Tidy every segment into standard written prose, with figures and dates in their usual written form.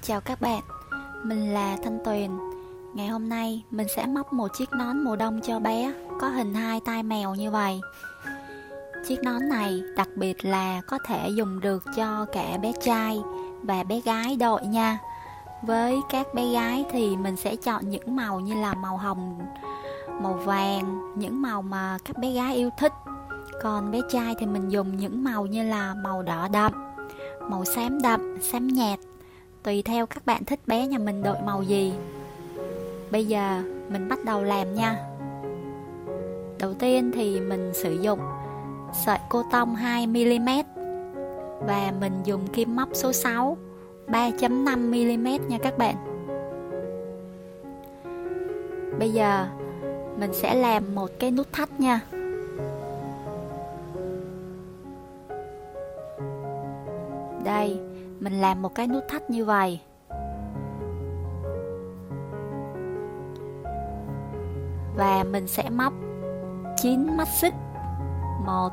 Chào các bạn, mình là Thanh Tuyền. Ngày hôm nay mình sẽ móc một chiếc nón mùa đông cho bé, có hình hai tai mèo như vậy. Chiếc nón này đặc biệt là có thể dùng được cho cả bé trai và bé gái đội nha. Với các bé gái thì mình sẽ chọn những màu như là màu hồng, màu vàng, những màu mà các bé gái yêu thích. Còn bé trai thì mình dùng những màu như là màu đỏ đậm, màu xám đậm, xám nhạt, tùy theo các bạn thích bé nhà mình đội màu gì. Bây giờ mình bắt đầu làm nha. Đầu tiên thì mình sử dụng sợi cô tông 2mm và mình dùng kim móc số 6 3.5mm nha các bạn. Bây giờ mình sẽ làm một cái nút thắt nha. Đây, mình làm một cái nút thắt như vậy. Và mình sẽ móc 9 mắt xích. 1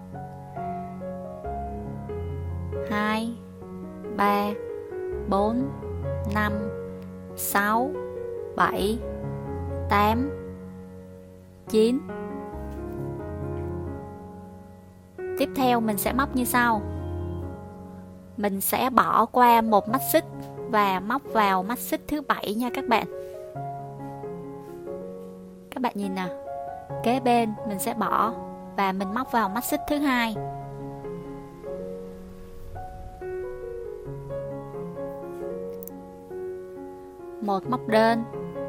2 3 4 5 6 7 8 9. Tiếp theo mình sẽ móc như sau. Mình sẽ bỏ qua một mắt xích và móc vào mắt xích thứ 7 nha các bạn. Các bạn nhìn nè, kế bên mình sẽ bỏ và mình móc vào mắt xích thứ 2. Một móc đơn,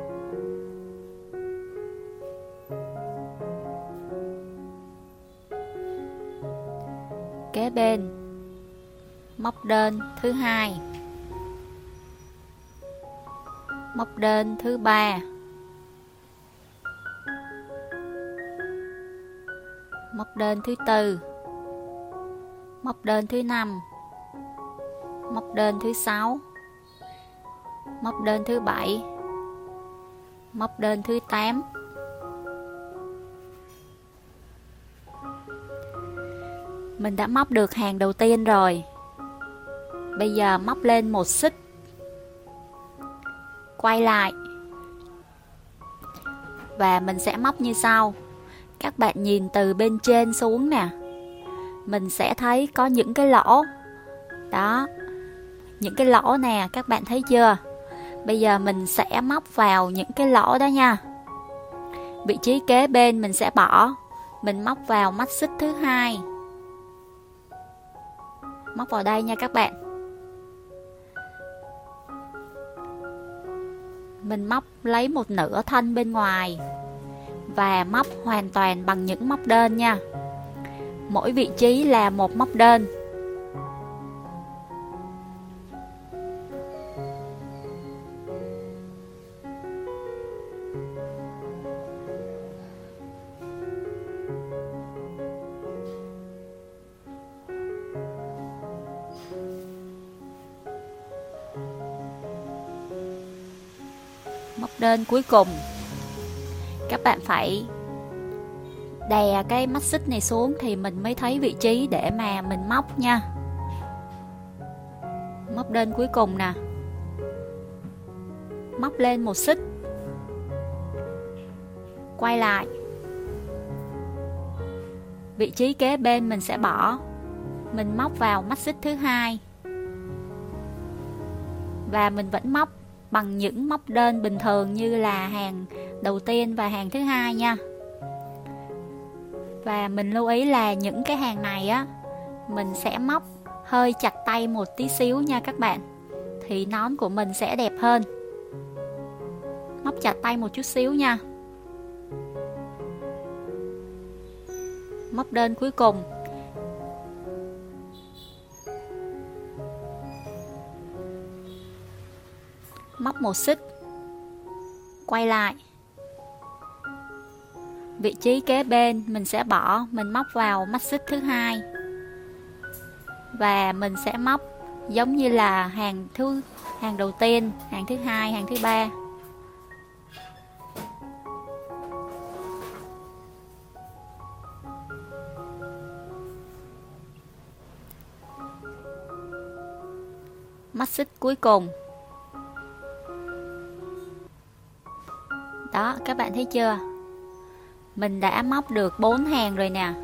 kế bên móc đơn thứ 2, móc đơn thứ 3, móc đơn thứ 4, móc đơn thứ 5, móc đơn thứ 6, móc đơn thứ 7, móc đơn thứ 8. Mình đã móc được hàng đầu tiên rồi. Bây giờ móc lên một xích, quay lại và mình sẽ móc như sau. Các bạn nhìn từ bên trên xuống nè, mình sẽ thấy có những cái lỗ đó, những cái lỗ nè, các bạn thấy chưa? Bây giờ mình sẽ móc vào những cái lỗ đó nha. Vị trí kế bên mình sẽ bỏ, mình móc vào mắt xích thứ 2, móc vào đây nha các bạn. Mình móc lấy một nửa thân bên ngoài và móc hoàn toàn bằng những móc đơn nha. Mỗi vị trí là một móc đơn. Móc đơn cuối cùng, các bạn phải đè cái mắt xích này xuống thì mình mới thấy vị trí để mà mình móc nha. Móc đơn cuối cùng nè, móc lên một xích, quay lại, vị trí kế bên mình sẽ bỏ, mình móc vào mắt xích thứ 2 và mình vẫn móc bằng những móc đơn bình thường như là hàng đầu tiên và hàng thứ 2 nha. Và mình lưu ý là những cái hàng này á, mình sẽ móc hơi chặt tay một tí xíu nha các bạn, thì nón của mình sẽ đẹp hơn. Móc chặt tay một chút xíu nha. Móc đơn cuối cùng, móc một xích, quay lại, vị trí kế bên mình sẽ bỏ, mình móc vào mắt xích thứ 2 và mình sẽ móc giống như là hàng đầu tiên, hàng thứ 2, hàng thứ 3. mắt xích cuối cùng, Đó, các bạn thấy chưa? Mình đã móc được 4 hàng rồi nè.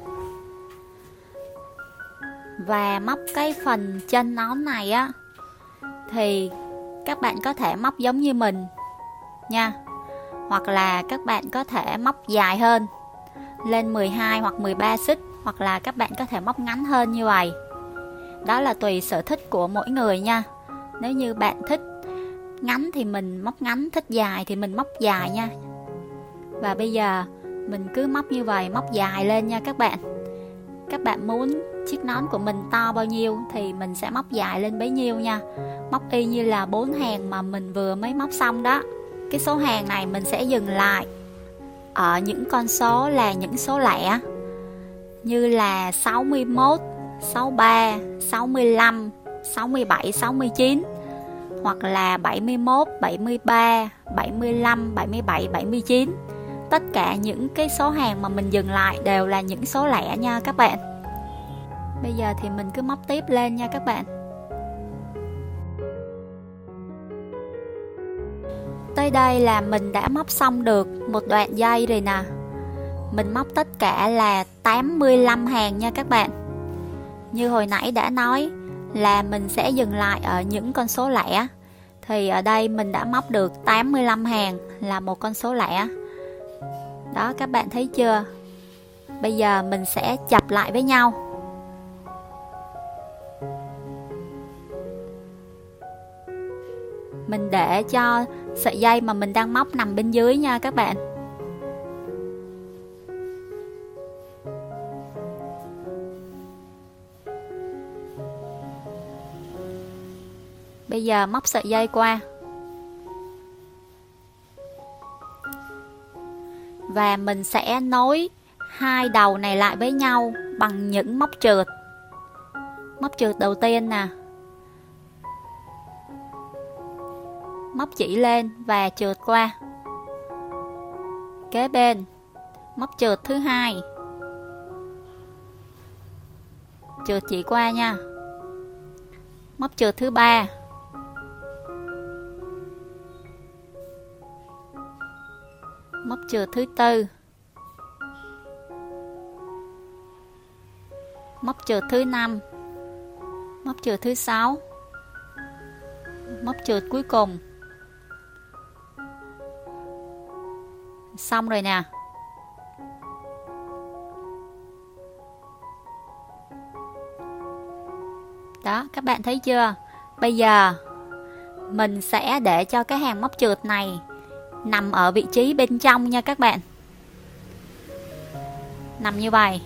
Và móc cái phần chân nón này á, thì các bạn có thể móc giống như mình nha. Hoặc là các bạn có thể móc dài hơn, lên 12 hoặc 13 xích. Hoặc là các bạn có thể móc ngắn hơn như vậy. Đó là tùy sở thích của mỗi người nha. Nếu như bạn thích ngắn thì mình móc ngắn, thích dài thì mình móc dài nha. Và bây giờ mình cứ móc như vậy, móc dài lên nha các bạn. Các bạn muốn chiếc nón của mình to bao nhiêu thì mình sẽ móc dài lên bấy nhiêu nha. Móc y như là 4 hàng mà mình vừa mới móc xong đó. Cái số hàng này mình sẽ dừng lại ở những con số là những số lẻ, như là 61, 63, 65, 67, 69, hoặc là 71, 73, 75, 77, 79. Tất cả những cái số hàng mà mình dừng lại đều là những số lẻ nha các bạn. Bây giờ thì mình cứ móc tiếp lên nha các bạn. Tới đây là mình đã móc xong được một đoạn dây rồi nè. Mình móc tất cả là 85 hàng nha các bạn. Như hồi nãy đã nói là mình sẽ dừng lại ở những con số lẻ, thì ở đây mình đã móc được 85 hàng là một con số lẻ. Đó, các bạn thấy chưa? Bây giờ mình sẽ chập lại với nhau. Mình để cho sợi dây mà mình đang móc nằm bên dưới nha các bạn. Bây giờ móc sợi dây qua. Và mình sẽ nối hai đầu này lại với nhau bằng những móc trượt. Móc trượt đầu tiên nè. Móc chỉ lên và trượt qua. Kế bên, móc trượt thứ hai. Trượt chỉ qua nha. Móc trượt thứ ba. Móc trượt thứ tư. Móc trượt thứ năm. Móc trượt thứ sáu. Móc trượt cuối cùng. Xong rồi nè. Đó, các bạn thấy chưa? Bây giờ mình sẽ để cho cái hàng móc trượt này nằm ở vị trí bên trong nha các bạn. Nằm như vậy.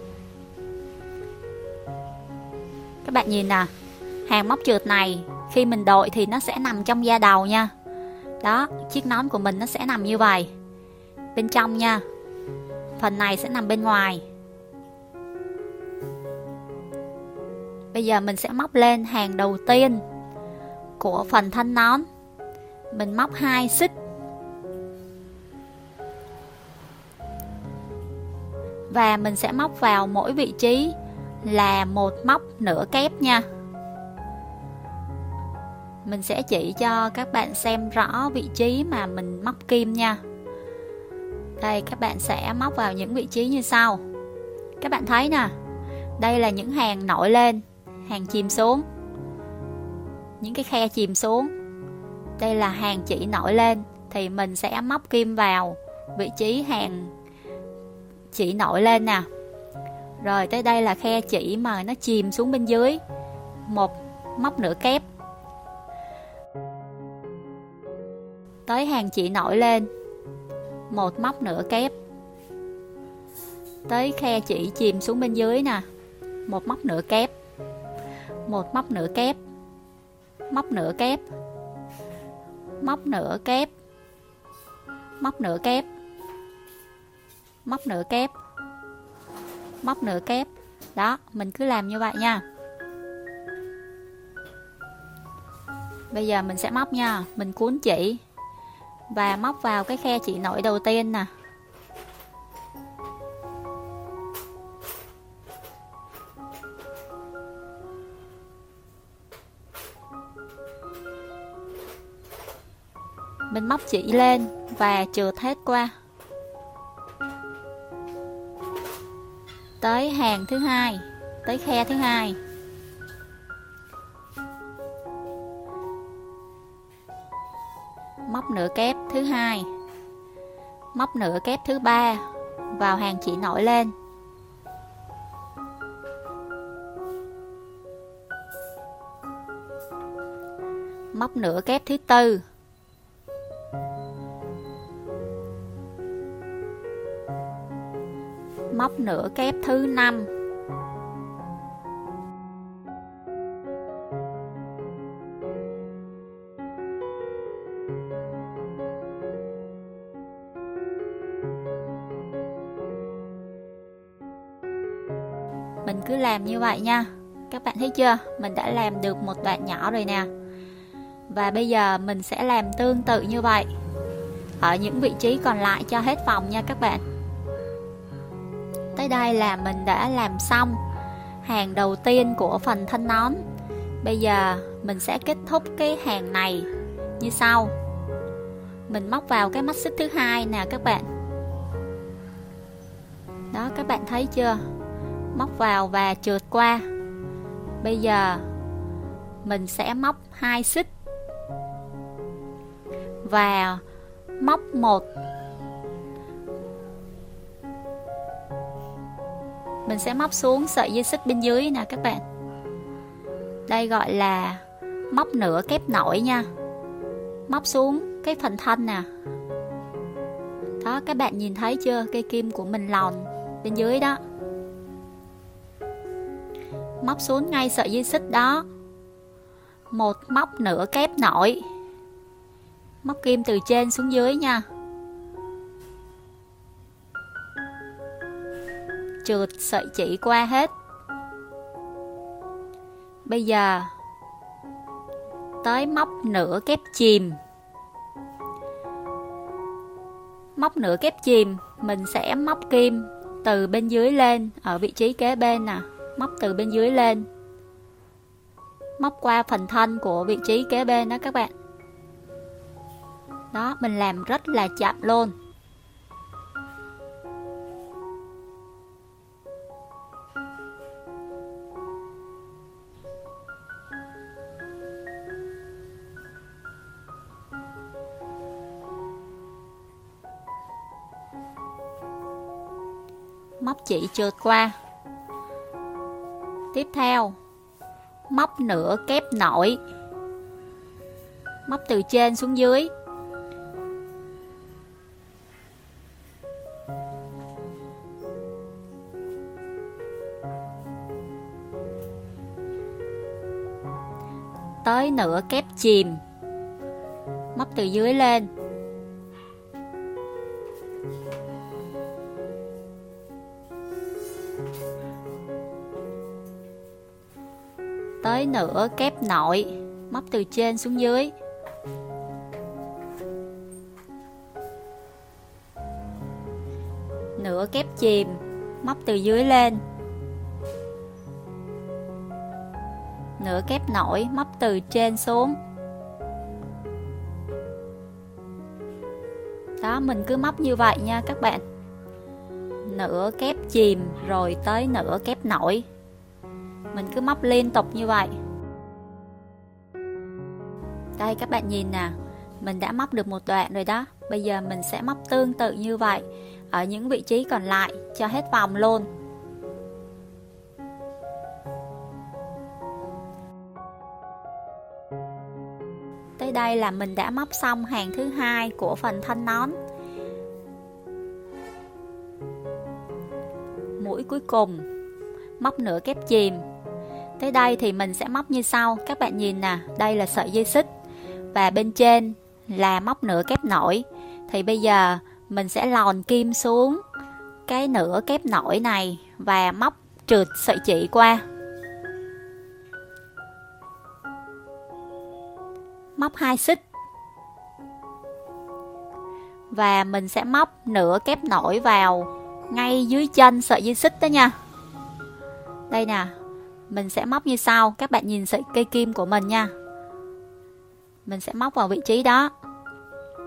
Các bạn nhìn nè, hàng móc trượt này khi mình đội thì nó sẽ nằm trong da đầu nha. Đó, chiếc nón của mình nó sẽ nằm như vậy, bên trong nha. Phần này sẽ nằm bên ngoài. Bây giờ mình sẽ móc lên hàng đầu tiên của phần thân nón. Mình móc 2 xích. Và mình sẽ móc vào mỗi vị trí là một móc nửa kép nha. Mình sẽ chỉ cho các bạn xem rõ vị trí mà mình móc kim nha. Đây, các bạn sẽ móc vào những vị trí như sau. Các bạn thấy nè, đây là những hàng nổi lên, hàng chìm xuống, những cái khe chìm xuống. Đây là hàng chỉ nổi lên, thì mình sẽ móc kim vào vị trí hàng chỉ nổi lên nè. Rồi tới đây là khe chỉ mà nó chìm xuống bên dưới, một móc nửa kép. Tới hàng chỉ nổi lên, một móc nửa kép. Tới khe chỉ chìm xuống bên dưới nè, một móc nửa kép, một móc nửa kép, móc nửa kép, móc nửa kép, móc nửa kép, móc nửa kép, móc nửa kép. Đó, mình cứ làm như vậy nha. Bây giờ mình sẽ móc nha. Mình cuốn chỉ và móc vào cái khe chỉ nổi đầu tiên nè. Mình móc chỉ lên và trượt hết qua tới hàng thứ hai, tới khe thứ hai. Móc nửa kép thứ hai, móc nửa kép thứ ba vào hàng chỉ nổi lên. Móc nửa kép thứ tư, móc nửa kép thứ 5, mình cứ làm như vậy nha. Các bạn thấy chưa? Mình đã làm được một đoạn nhỏ rồi nè. Và bây giờ mình sẽ làm tương tự như vậy ở những vị trí còn lại cho hết vòng nha các bạn. Tới đây là mình đã làm xong hàng đầu tiên của phần thân nón. Bây giờ mình sẽ kết thúc cái hàng này như sau. Mình móc vào cái mắt xích thứ hai nè các bạn. Đó, các bạn thấy chưa? Móc vào và trượt qua. Bây giờ mình sẽ móc 2 xích và móc một. Mình sẽ móc xuống sợi dây xích bên dưới nè các bạn. Đây gọi là móc nửa kép nổi nha. Móc xuống cái phần thân nè. Đó, các bạn nhìn thấy chưa? Cây kim của mình lòn bên dưới đó. Móc xuống ngay sợi dây xích đó. Một móc nửa kép nổi. Móc kim từ trên xuống dưới nha. Trượt sợi chỉ qua hết. Bây giờ tới móc nửa kép chìm. Móc nửa kép chìm, mình sẽ móc kim từ bên dưới lên ở vị trí kế bên nè. Móc từ bên dưới lên, móc qua phần thân của vị trí kế bên đó các bạn. Đó, mình làm rất là chậm luôn. Móc chỉ trượt qua. Tiếp theo, móc nửa kép nổi. Móc từ trên xuống dưới. Tới nửa kép chìm. Móc từ dưới lên. Tới nửa kép nổi, móc từ trên xuống dưới. Nửa kép chìm, móc từ dưới lên. Nửa kép nổi, móc từ trên xuống. Đó, mình cứ móc như vậy nha các bạn. Nửa kép chìm rồi tới nửa kép nổi. Mình cứ móc liên tục như vậy. Đây các bạn nhìn nè, mình đã móc được một đoạn rồi đó. Bây giờ mình sẽ móc tương tự như vậy ở những vị trí còn lại cho hết vòng luôn. Tới đây là mình đã móc xong hàng thứ hai của phần thân nón. Mũi cuối cùng, móc nửa kép chìm. Tới đây thì mình sẽ móc như sau. Các bạn nhìn nè, đây là sợi dây xích và bên trên là móc nửa kép nổi. Thì bây giờ mình sẽ lòn kim xuống cái nửa kép nổi này và móc trượt sợi chỉ qua. Móc 2 xích. Và mình sẽ móc nửa kép nổi vào ngay dưới chân sợi dây xích đó nha. Đây nè, mình sẽ móc như sau. Các bạn nhìn sợi cây kim của mình nha. Mình sẽ móc vào vị trí đó.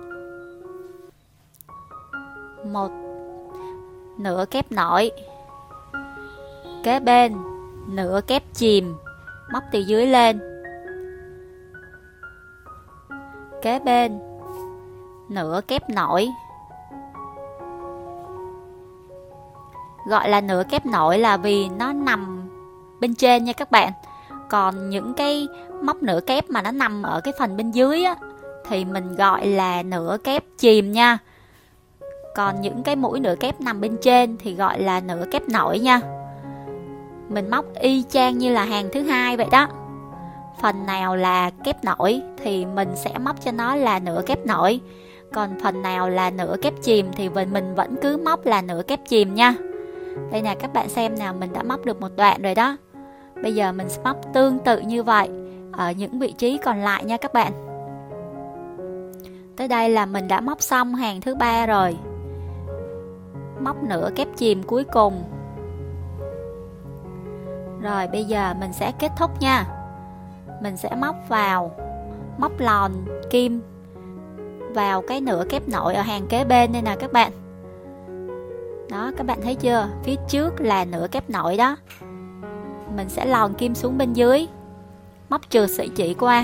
một nửa kép nổi, kế bên nửa kép chìm, móc từ dưới lên, kế bên nửa kép nổi. Gọi là nửa kép nổi là vì nó nằm bên trên nha các bạn. Còn những cái móc nửa kép mà nó nằm ở cái phần bên dưới á, thì mình gọi là nửa kép chìm nha. Còn những cái mũi nửa kép nằm bên trên thì gọi là nửa kép nổi nha. Mình móc y chang như là hàng thứ hai vậy đó. Phần nào là kép nổi thì mình sẽ móc cho nó là nửa kép nổi. Còn phần nào là nửa kép chìm thì mình vẫn cứ móc là nửa kép chìm nha. Đây nè các bạn xem nào, mình đã móc được một đoạn rồi đó. Bây giờ mình sẽ móc tương tự như vậy ở những vị trí còn lại nha các bạn. Tới đây là mình đã móc xong hàng thứ 3 rồi. Móc nửa kép chìm cuối cùng. Rồi bây giờ mình sẽ kết thúc nha. Mình sẽ móc vào, móc lòn kim vào cái nửa kép nổi ở hàng kế bên đây nè các bạn. Đó, các bạn thấy chưa? Phía trước là nửa kép nổi đó. Mình sẽ lòn kim xuống bên dưới, móc trượt sợi chỉ qua.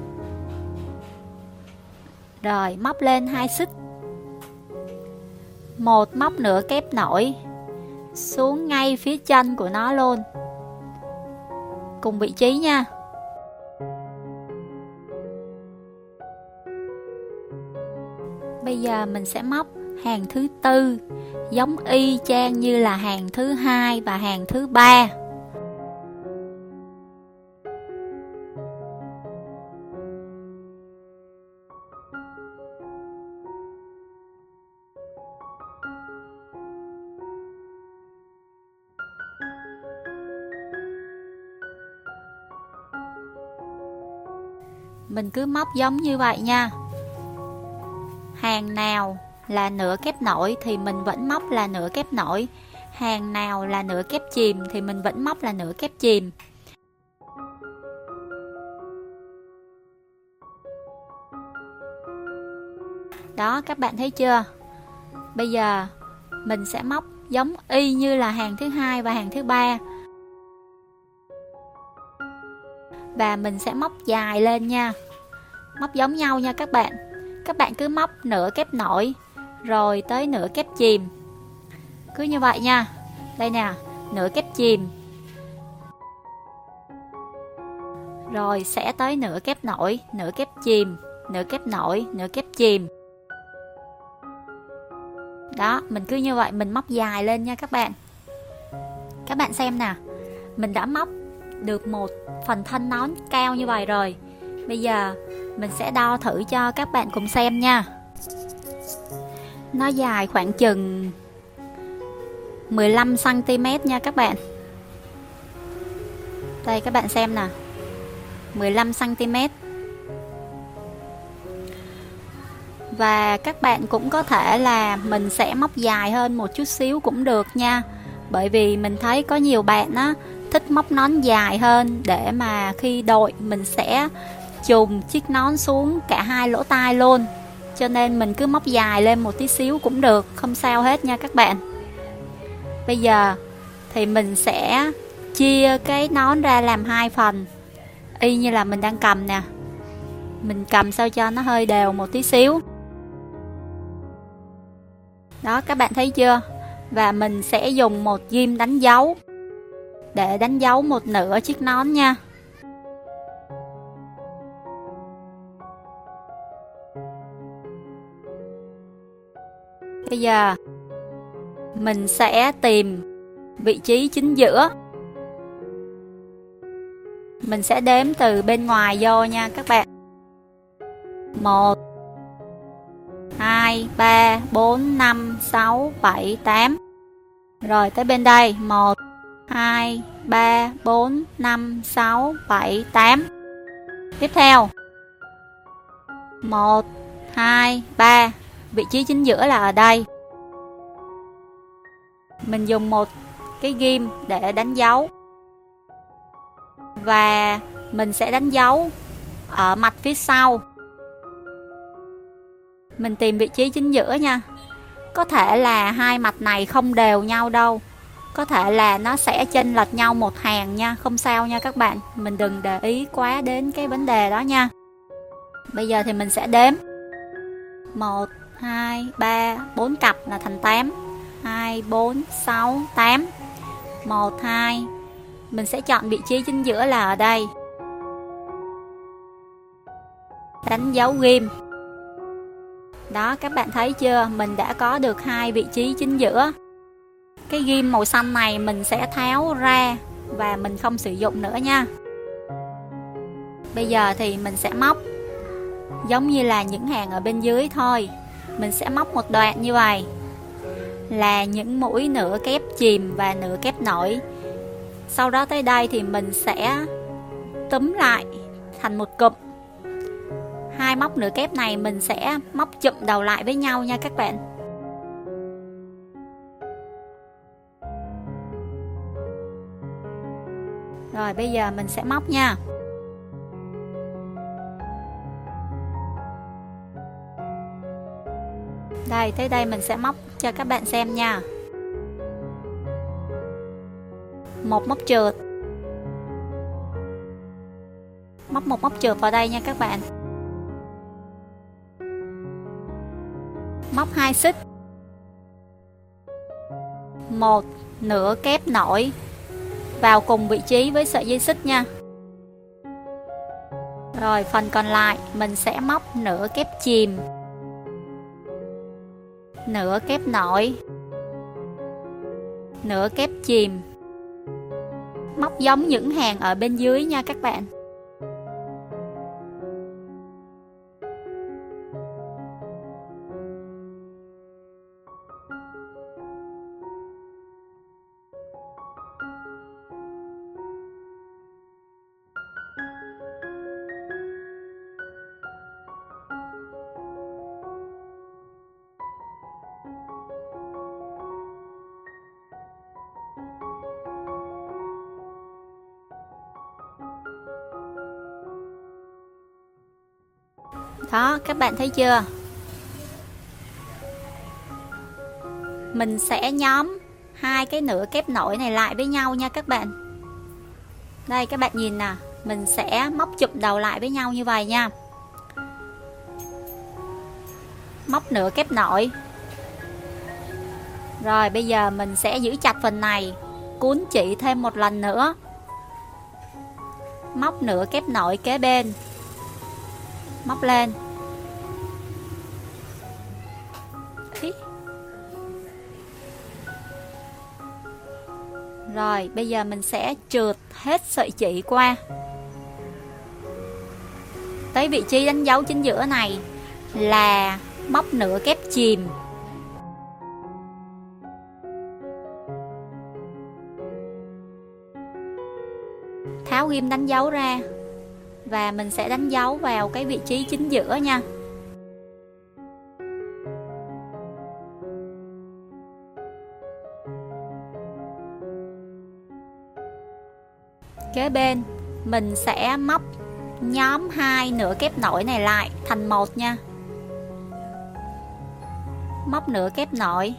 Rồi móc lên 2 xích. Một móc nửa kép nổi xuống ngay phía chân của nó luôn, cùng vị trí nha. Bây giờ mình sẽ móc hàng thứ 4 giống y chang như là hàng thứ 2 và hàng thứ 3. Mình cứ móc giống như vậy nha. Hàng nào là nửa kép nổi thì mình vẫn móc là nửa kép nổi. Hàng nào là nửa kép chìm thì mình vẫn móc là nửa kép chìm. Đó, các bạn thấy chưa? Bây giờ mình sẽ móc giống y như là hàng thứ 2 và hàng thứ 3. Và mình sẽ móc dài lên nha. Móc giống nhau nha các bạn. Các bạn cứ móc nửa kép nổi rồi tới nửa kép chìm. Cứ như vậy nha. Đây nè, nửa kép chìm. Rồi sẽ tới nửa kép nổi, nửa kép chìm, nửa kép nổi, nửa kép chìm. Đó, mình cứ như vậy mình móc dài lên nha các bạn. Các bạn xem nè, mình đã móc được một phần thân nón cao như vậy rồi. Bây giờ mình sẽ đo thử cho các bạn cùng xem nha. Nó dài khoảng chừng 15 cm nha các bạn. Đây các bạn xem nè, 15 cm. Và các bạn cũng có thể là mình sẽ móc dài hơn một chút xíu cũng được nha. Bởi vì mình thấy có nhiều bạn á thích móc nón dài hơn để mà khi đội mình sẽ chùm chiếc nón xuống cả hai lỗ tai luôn. Cho nên mình cứ móc dài lên một tí xíu cũng được, không sao hết nha các bạn. Bây giờ thì mình sẽ chia cái nón ra làm 2 phần, y như là mình đang cầm nè. Mình cầm sao cho nó hơi đều một tí xíu. Đó, các bạn thấy chưa? Và mình sẽ dùng một ghim đánh dấu để đánh dấu một nửa chiếc nón nha. Bây giờ mình sẽ tìm vị trí chính giữa. Mình sẽ đếm từ bên ngoài vô nha các bạn. 1 2 3 4 5 6 7 8. Rồi tới bên đây 1 2 3 4 5 6 7 8. Tiếp theo 1 2 3. Vị trí chính giữa là ở đây. Mình dùng một cái ghim để đánh dấu. Và mình sẽ đánh dấu ở mặt phía sau. Mình tìm vị trí chính giữa nha. Có thể là hai mặt này không đều nhau đâu, có thể là nó sẽ chênh lệch nhau một hàng nha, không sao nha các bạn, mình đừng để ý quá đến cái vấn đề đó nha. Bây giờ thì mình sẽ đếm 1, 2, 3, 4 cặp là thành 8, 2, 4, 6, 8, 1, 2, mình sẽ chọn vị trí chính giữa là ở đây, đánh dấu ghim. Đó, các bạn thấy chưa, mình đã có được hai vị trí chính giữa. Cái ghim màu xanh này mình sẽ tháo ra và mình không sử dụng nữa nha. Bây giờ thì mình sẽ móc giống như là những hàng ở bên dưới thôi. Mình sẽ móc một đoạn như vậy, là những mũi nửa kép chìm và nửa kép nổi. Sau đó tới đây thì mình sẽ túm lại thành một cụm. Hai móc nửa kép này mình sẽ móc chụm đầu lại với nhau nha các bạn. Rồi bây giờ mình sẽ móc nha. Đây, tới đây mình sẽ móc cho các bạn xem nha. Một móc trượt, móc một móc trượt vào đây nha các bạn. Móc 2 xích, một nửa kép nổi vào cùng vị trí với sợi dây xích nha. Rồi phần còn lại mình sẽ móc nửa kép chìm, nửa kép nổi, nửa kép chìm, móc giống những hàng ở bên dưới nha các bạn. Đó, các bạn thấy chưa? Mình sẽ nhóm hai cái nửa kép nổi này lại với nhau nha các bạn. Đây các bạn nhìn nè, mình sẽ móc chụm đầu lại với nhau như vậy nha. Móc nửa kép nổi. Rồi bây giờ mình sẽ giữ chặt phần này, cuốn chỉ thêm một lần nữa. Móc nửa kép nổi kế bên, móc lên. Rồi bây giờ mình sẽ trượt hết sợi chỉ qua tới vị trí đánh dấu chính giữa này là móc nửa kép chìm. Tháo ghim đánh dấu ra và mình sẽ đánh dấu vào cái vị trí chính giữa nha. Kế bên mình sẽ móc nhóm hai nửa kép nổi này lại thành một nha. Móc nửa kép nổi,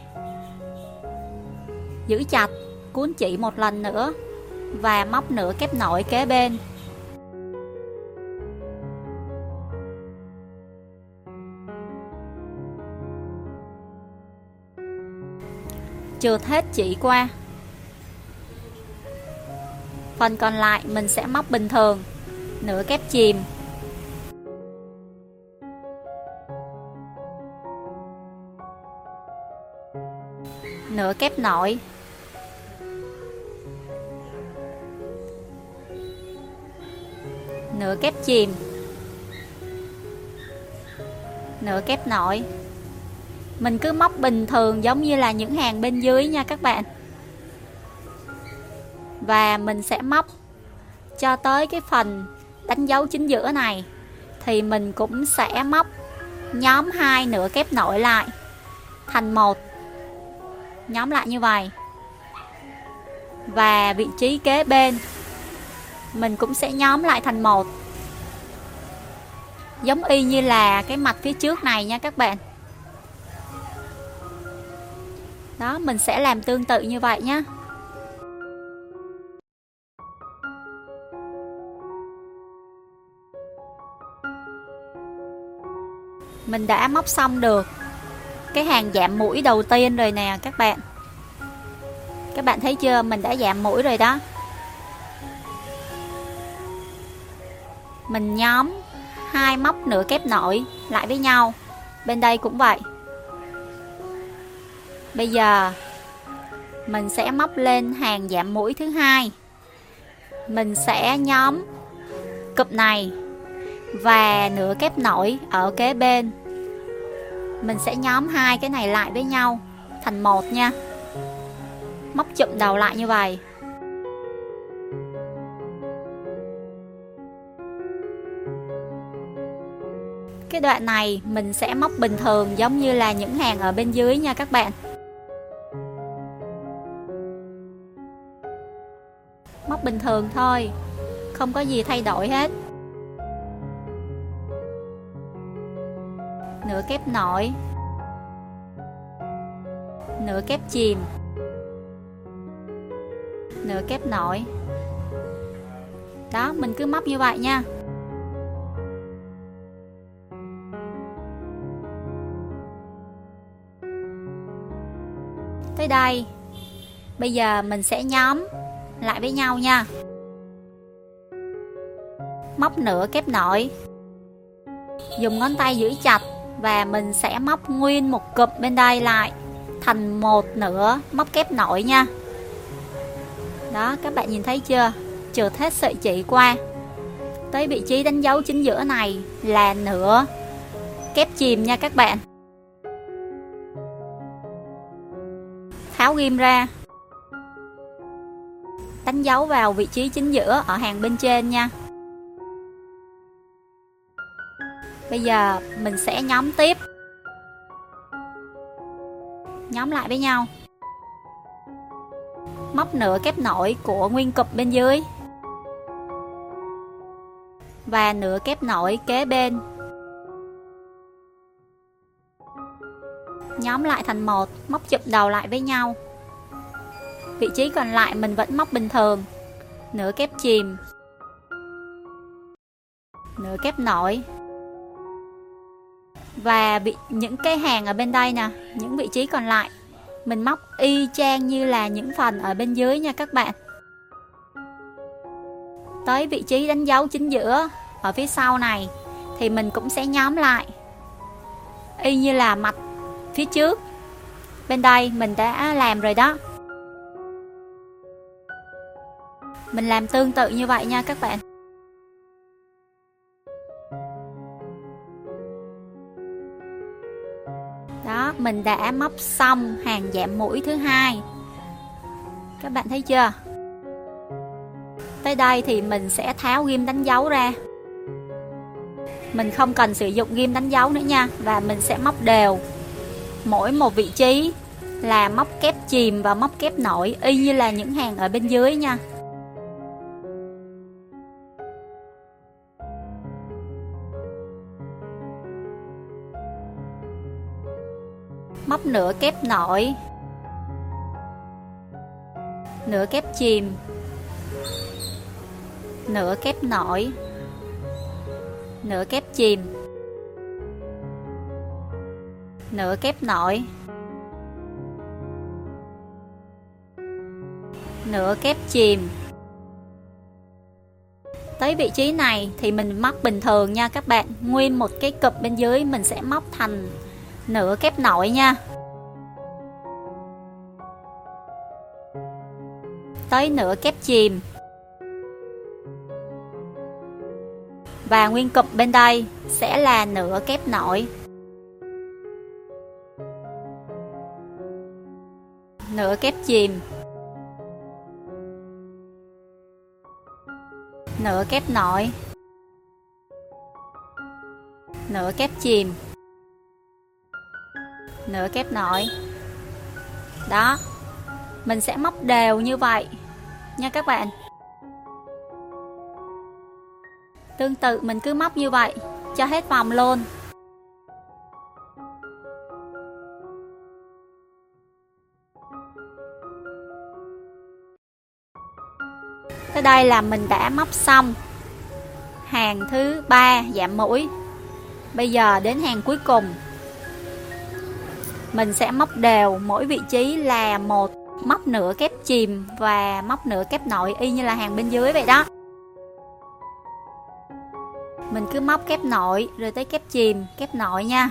giữ chặt, cuốn chỉ một lần nữa và móc nửa kép nổi kế bên. Trượt hết chỉ qua. Phần còn lại mình sẽ móc bình thường, nửa kép chìm, nửa kép nổi, nửa kép chìm, nửa kép nổi. Mình cứ móc bình thường giống như là những hàng bên dưới nha các bạn. Và mình sẽ móc cho tới cái phần đánh dấu chính giữa này thì mình cũng sẽ móc nhóm hai nửa kép nổi lại thành một, nhóm lại như vậy. Và vị trí kế bên mình cũng sẽ nhóm lại thành một, giống y như là cái mặt phía trước này nha các bạn. Đó, mình sẽ làm tương tự như vậy nhé. Mình đã móc xong được cái hàng giảm mũi đầu tiên rồi nè các bạn. Các bạn thấy chưa, mình đã giảm mũi rồi đó. Mình nhóm 2 móc nửa kép nổi lại với nhau. Bên đây cũng vậy. Bây giờ mình sẽ móc lên hàng giảm mũi thứ hai. Mình sẽ nhóm cụp này và nửa kép nổi ở kế bên. Mình sẽ nhóm hai cái này lại với nhau thành một nha. Móc chụm đầu lại như vậy. Cái đoạn này mình sẽ móc bình thường giống như là những hàng ở bên dưới nha các bạn. Móc bình thường thôi, không có gì thay đổi hết. Nửa kép nổi, nửa kép chìm, nửa kép nổi. Đó, mình cứ móc như vậy nha. Tới đây, bây giờ mình sẽ nhóm lại với nhau nha. Móc nửa kép nổi, dùng ngón tay giữ chặt và mình sẽ móc nguyên một cụp bên đây lại thành một nửa móc kép nổi nha. Đó, các bạn nhìn thấy chưa? Trượt hết sợi chỉ qua. Tới vị trí đánh dấu chính giữa này là nửa kép chìm nha các bạn. Tháo ghim ra, đánh dấu vào vị trí chính giữa ở hàng bên trên nha. Bây giờ mình sẽ nhóm tiếp. Nhóm lại với nhau. Móc nửa kép nổi của nguyên cụp bên dưới và nửa kép nổi kế bên. Nhóm lại thành một, móc chụm đầu lại với nhau. Vị trí còn lại mình vẫn móc bình thường. Nửa kép chìm, nửa kép nổi. Và những cái hàng ở bên đây nè, những vị trí còn lại mình móc y chang như là những phần ở bên dưới nha các bạn. Tới vị trí đánh dấu chính giữa ở phía sau này thì mình cũng sẽ nhóm lại y như là mặt phía trước. Bên đây mình đã làm rồi đó. Mình làm tương tự như vậy nha các bạn. Đó, mình đã móc xong hàng giảm mũi thứ hai. Các bạn thấy chưa? Tới đây thì mình sẽ tháo ghim đánh dấu ra. Mình không cần sử dụng ghim đánh dấu nữa nha. Và mình sẽ móc đều mỗi một vị trí là móc kép chìm và móc kép nổi y như là những hàng ở bên dưới nha. Móc nửa kép nổi, nửa kép chìm, nửa kép nổi, nửa kép chìm, nửa kép nổi, nửa kép chìm. Tới vị trí này thì mình móc bình thường nha các bạn. Nguyên một cái cụp bên dưới mình sẽ móc thành nửa kép nổi nha. Tới nửa kép chìm. Và nguyên cụp bên đây sẽ là nửa kép nổi. Nửa kép chìm. Nửa kép nổi. Nửa kép chìm. Nửa kép nổi. Đó, mình sẽ móc đều như vậy nha các bạn. Tương tự mình cứ móc như vậy cho hết vòng luôn. Tới đây là mình đã móc xong hàng thứ 3 giảm mũi. Bây giờ đến hàng cuối cùng. Mình sẽ móc đều mỗi vị trí là một móc nửa kép chìm và móc nửa kép nội, y như là hàng bên dưới vậy đó. Mình cứ móc kép nội rồi tới kép chìm, kép nội nha.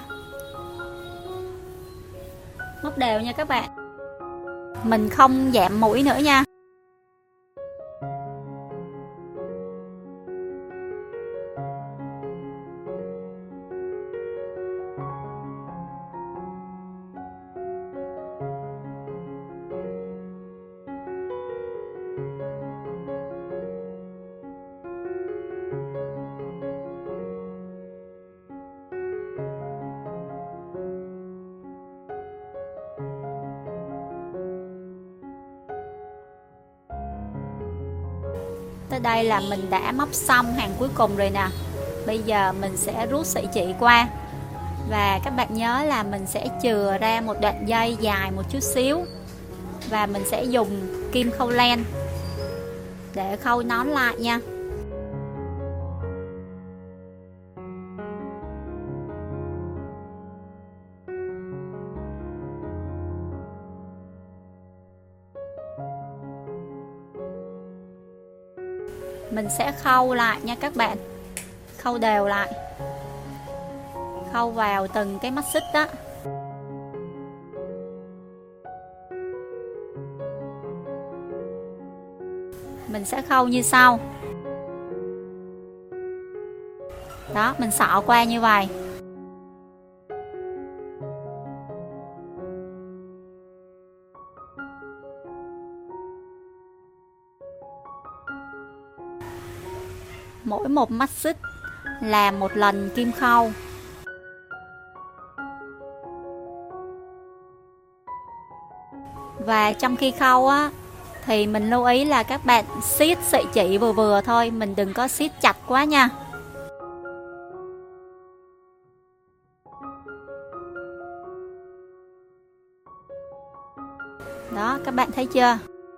Móc đều nha các bạn. Mình không giảm mũi nữa nha. Tới đây là mình đã móc xong hàng cuối cùng rồi nè. Bây giờ mình sẽ rút sợi chỉ qua. Và các bạn nhớ là mình sẽ chừa ra một đoạn dây dài một chút xíu. Và mình sẽ dùng kim khâu len để khâu nón lại nha. Mình sẽ khâu lại nha các bạn. Khâu đều lại. Khâu vào từng cái mắt xích đó. Mình sẽ khâu như sau. Đó, mình xỏ qua như vậy. Mỗi một mắt xích là một lần kim khâu. Và trong khi khâu á thì mình lưu ý là các bạn siết sợi chỉ vừa vừa thôi, mình đừng có siết chặt quá nha. Đó, các bạn thấy chưa?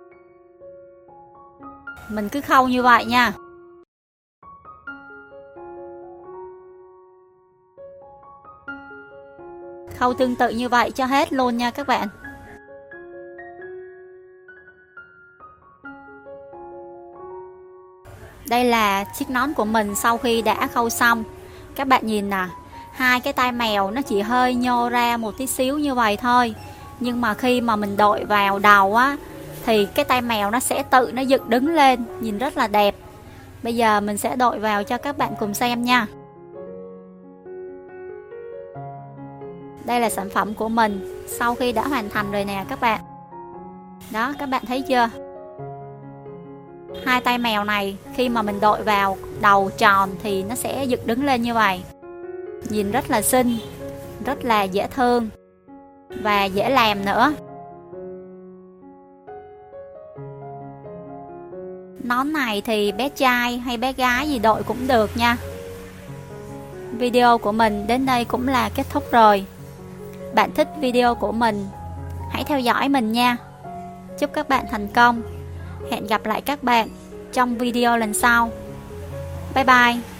Mình cứ khâu như vậy nha. Khâu tương tự như vậy cho hết luôn nha các bạn. Đây là chiếc nón của mình sau khi đã khâu xong. Các bạn nhìn nè, hai cái tai mèo nó chỉ hơi nhô ra một tí xíu như vậy thôi. Nhưng mà khi mà mình đội vào đầu á thì cái tai mèo nó sẽ tự nó dựng đứng lên, nhìn rất là đẹp. Bây giờ mình sẽ đội vào cho các bạn cùng xem nha. Đây là sản phẩm của mình sau khi đã hoàn thành rồi nè các bạn. Đó, các bạn thấy chưa? Hai tay mèo này khi mà mình đội vào đầu tròn thì nó sẽ dựng đứng lên như vậy. Nhìn rất là xinh, rất là dễ thương và dễ làm nữa. Nón này thì bé trai hay bé gái gì đội cũng được nha. Video của mình đến đây cũng là kết thúc rồi. Bạn thích video của mình, hãy theo dõi mình nha. Chúc các bạn thành công. Hẹn gặp lại các bạn trong video lần sau. Bye bye.